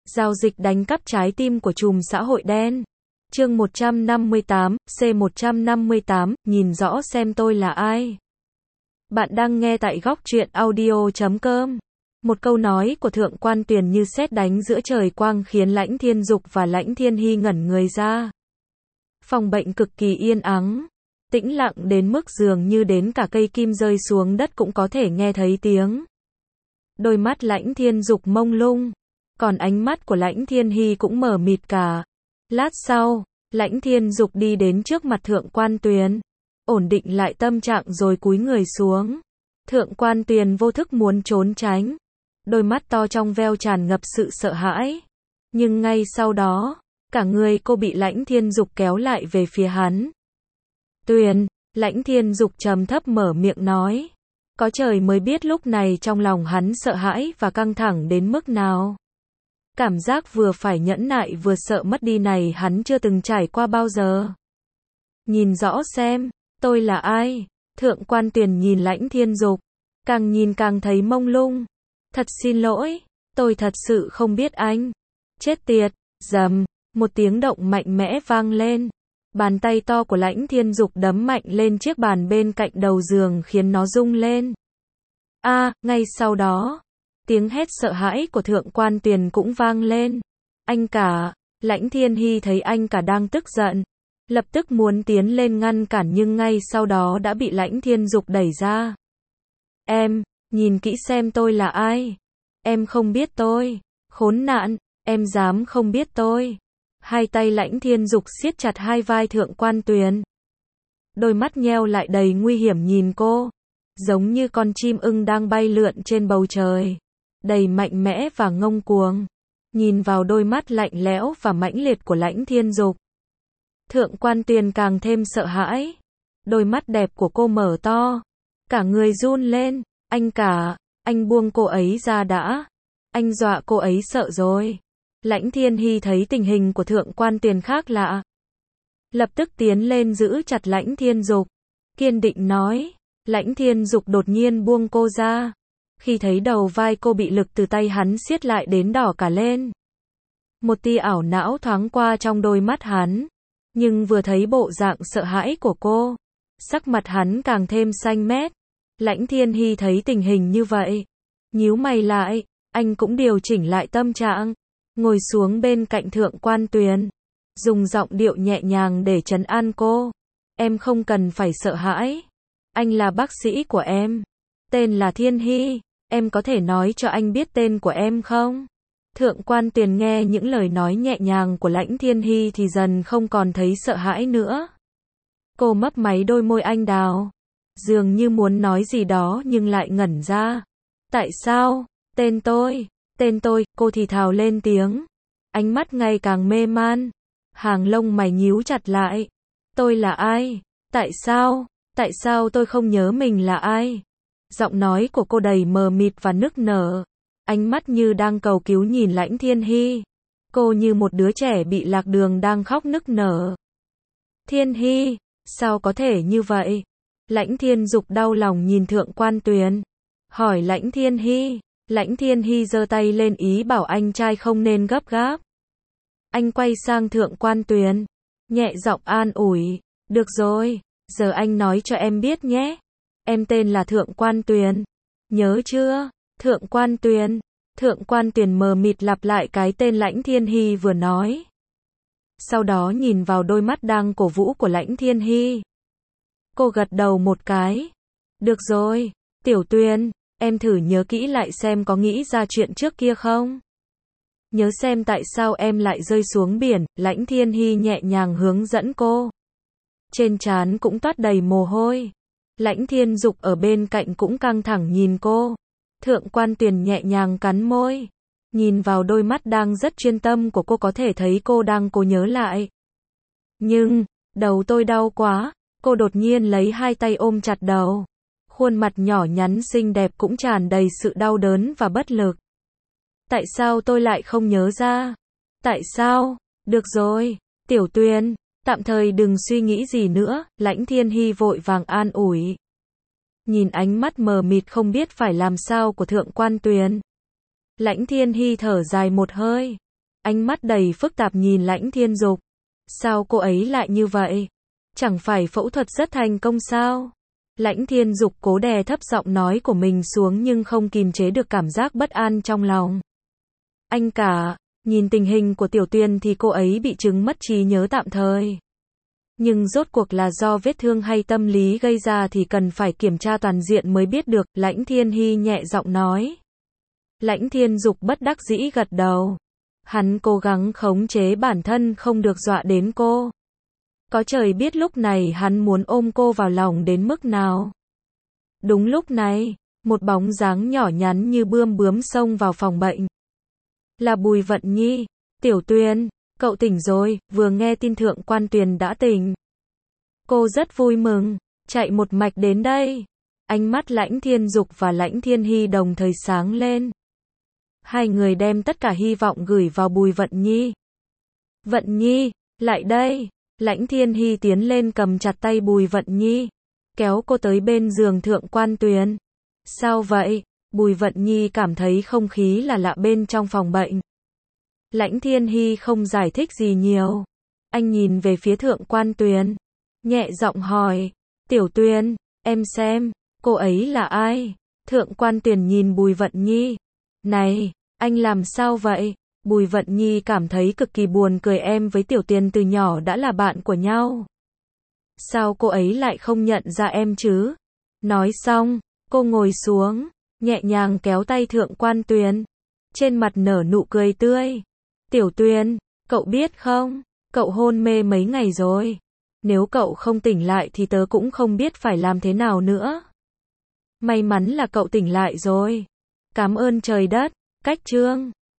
Giao dịch đánh cắp trái tim của trùm xã hội đen. Chương 158, C158, nhìn rõ xem tôi là ai. Bạn đang nghe tại góc truyện audio.com. Một câu nói của Thượng Quan Tuyền như sét đánh giữa trời quang khiến Lãnh Thiên Dục và Lãnh Thiên Hy ngẩn người ra. Phòng bệnh cực kỳ yên ắng, tĩnh lặng đến mức dường như đến cả cây kim rơi xuống đất cũng có thể nghe thấy tiếng. Đôi mắt Lãnh Thiên Dục mông lung, còn ánh mắt của Lãnh Thiên Hy cũng mờ mịt cả. Lát sau, Lãnh Thiên Dục đi đến trước mặt Thượng Quan Tuyền, ổn định lại tâm trạng rồi cúi người xuống. Thượng Quan Tuyền vô thức muốn trốn tránh, đôi mắt to trong veo tràn ngập sự sợ hãi. Nhưng ngay sau đó, cả người cô bị Lãnh Thiên Dục kéo lại về phía hắn. Tuyền, Lãnh Thiên Dục trầm thấp mở miệng nói. Có trời mới biết lúc này trong lòng hắn sợ hãi và căng thẳng đến mức nào. Cảm giác vừa phải nhẫn nại vừa sợ mất đi này hắn chưa từng trải qua bao giờ. Nhìn rõ xem, tôi là ai? Thượng Quan Tuyền nhìn Lãnh Thiên Dục, càng nhìn càng thấy mông lung. Thật xin lỗi, tôi thật sự không biết anh. Chết tiệt, rầm, một tiếng động mạnh mẽ vang lên. Bàn tay to của Lãnh Thiên Dục đấm mạnh lên chiếc bàn bên cạnh đầu giường khiến nó rung lên. Ngay sau đó, tiếng hét sợ hãi của Thượng Quan Tuyền cũng vang lên. Anh cả, Lãnh Thiên Hy thấy anh cả đang tức giận, lập tức muốn tiến lên ngăn cản nhưng ngay sau đó đã bị Lãnh Thiên Dục đẩy ra. Em, nhìn kỹ xem tôi là ai. Em không biết tôi. Khốn nạn, em dám không biết tôi. Hai tay Lãnh Thiên Dục siết chặt hai vai Thượng Quan Tuyền. Đôi mắt nheo lại đầy nguy hiểm nhìn cô, giống như con chim ưng đang bay lượn trên bầu trời, đầy mạnh mẽ và ngông cuồng. Nhìn vào đôi mắt lạnh lẽo và mãnh liệt của Lãnh Thiên Dục, Thượng Quan Tuyền càng thêm sợ hãi. Đôi mắt đẹp của cô mở to, cả người run lên. Anh cả, anh buông cô ấy ra đã. Anh dọa cô ấy sợ rồi. Lãnh Thiên Hy thấy tình hình của Thượng Quan Tuyền khác lạ, lập tức tiến lên giữ chặt Lãnh Thiên Dục, kiên định nói. Lãnh Thiên Dục đột nhiên buông cô ra, khi thấy đầu vai cô bị lực từ tay hắn siết lại đến đỏ cả lên. Một tia ảo não thoáng qua trong đôi mắt hắn, nhưng vừa thấy bộ dạng sợ hãi của cô, sắc mặt hắn càng thêm xanh mét. Lãnh Thiên Hy thấy tình hình như vậy, nhíu mày lại, anh cũng điều chỉnh lại tâm trạng, ngồi xuống bên cạnh Thượng Quan Tuyền, dùng giọng điệu nhẹ nhàng để trấn an cô. Em không cần phải sợ hãi. Anh là bác sĩ của em, tên là Thiên Hy. Em có thể nói cho anh biết tên của em không? Thượng Quan Tuyền nghe những lời nói nhẹ nhàng của Lãnh Thiên Hy thì dần không còn thấy sợ hãi nữa. Cô mấp máy đôi môi anh đào, dường như muốn nói gì đó nhưng lại ngẩn ra. Tại sao? Tên tôi, cô thì thào lên tiếng. Ánh mắt ngày càng mê man, hàng lông mày nhíu chặt lại. Tôi là ai? Tại sao tôi không nhớ mình là ai? Giọng nói của cô đầy mờ mịt và nức nở. Ánh mắt như đang cầu cứu nhìn Lãnh Thiên Hy. Cô như một đứa trẻ bị lạc đường đang khóc nức nở. Thiên Hy, sao có thể như vậy? Lãnh Thiên Dục đau lòng nhìn Thượng Quan Tuyền, hỏi Lãnh Thiên Hy. Lãnh Thiên Hy giơ tay lên ý bảo anh trai không nên gấp gáp. Anh quay sang Thượng Quan Tuyền, nhẹ giọng an ủi. Được rồi, giờ anh nói cho em biết nhé. Em tên là Thượng Quan Tuyền. Nhớ chưa? Thượng Quan Tuyền mờ mịt lặp lại cái tên Lãnh Thiên Hy vừa nói. Sau đó nhìn vào đôi mắt đang cổ vũ của Lãnh Thiên Hy. Cô gật đầu một cái. Được rồi, Tiểu Tuyền, em thử nhớ kỹ lại xem có nghĩ ra chuyện trước kia không? Nhớ xem tại sao em lại rơi xuống biển. Lãnh Thiên Hy nhẹ nhàng hướng dẫn cô. Trên trán cũng toát đầy mồ hôi. Lãnh Thiên Dục ở bên cạnh cũng căng thẳng nhìn cô. Thượng Quan Tuyền nhẹ nhàng cắn môi, nhìn vào đôi mắt đang rất chuyên tâm của cô có thể thấy cô đang cố nhớ lại. Nhưng, đầu tôi đau quá. Cô đột nhiên lấy hai tay ôm chặt đầu. Khuôn mặt nhỏ nhắn xinh đẹp cũng tràn đầy sự đau đớn và bất lực. Tại sao tôi lại không nhớ ra? Tại sao? Được rồi, Tiểu Tuyền, tạm thời đừng suy nghĩ gì nữa. Lãnh Thiên Hy vội vàng an ủi. Nhìn ánh mắt mờ mịt không biết phải làm sao của Thượng Quan Tuyền, Lãnh Thiên Hy thở dài một hơi. Ánh mắt đầy phức tạp nhìn Lãnh Thiên Dục. Sao cô ấy lại như vậy? Chẳng phải phẫu thuật rất thành công sao? Lãnh Thiên Dục cố đè thấp giọng nói của mình xuống nhưng không kìm chế được cảm giác bất an trong lòng. Anh cả, nhìn tình hình của Tiểu Tuyền thì cô ấy bị chứng mất trí nhớ tạm thời. Nhưng rốt cuộc là do vết thương hay tâm lý gây ra thì cần phải kiểm tra toàn diện mới biết được, Lãnh Thiên Hy nhẹ giọng nói. Lãnh Thiên Dục bất đắc dĩ gật đầu. Hắn cố gắng khống chế bản thân không được dọa đến cô. Có trời biết lúc này hắn muốn ôm cô vào lòng đến mức nào. Đúng lúc này, một bóng dáng nhỏ nhắn như bướm xông vào phòng bệnh. Là Bùi Vận Nhi. Tiểu Tuyền, cậu tỉnh rồi, vừa nghe tin Thượng quan Tuyền đã tỉnh. Cô rất vui mừng, chạy một mạch đến đây. Ánh mắt Lãnh Thiên Dục và Lãnh Thiên Hy đồng thời sáng lên. Hai người đem tất cả hy vọng gửi vào Bùi Vận Nhi. Vận Nhi, lại đây. Lãnh Thiên Hy tiến lên cầm chặt tay Bùi Vận Nhi, kéo cô tới bên giường Thượng quan Tuyền. Sao vậy? Bùi Vận Nhi cảm thấy không khí là lạ bên trong phòng bệnh. Lãnh Thiên Hy không giải thích gì nhiều. Anh nhìn về phía Thượng quan Tuyền, nhẹ giọng hỏi, Tiểu Tuyền, em xem, cô ấy là ai? Thượng quan Tuyền nhìn Bùi Vận Nhi. Này, anh làm sao vậy? Bùi Vận Nhi cảm thấy cực kỳ buồn cười, em với Tiểu Tuyền từ nhỏ đã là bạn của nhau. Sao cô ấy lại không nhận ra em chứ? Nói xong, cô ngồi xuống, nhẹ nhàng kéo tay Thượng quan Tuyền. Trên mặt nở nụ cười tươi. Tiểu Tuyền, cậu biết không? Cậu hôn mê mấy ngày rồi. Nếu cậu không tỉnh lại thì tớ cũng không biết phải làm thế nào nữa. May mắn là cậu tỉnh lại rồi. Cảm ơn trời đất. Cách chương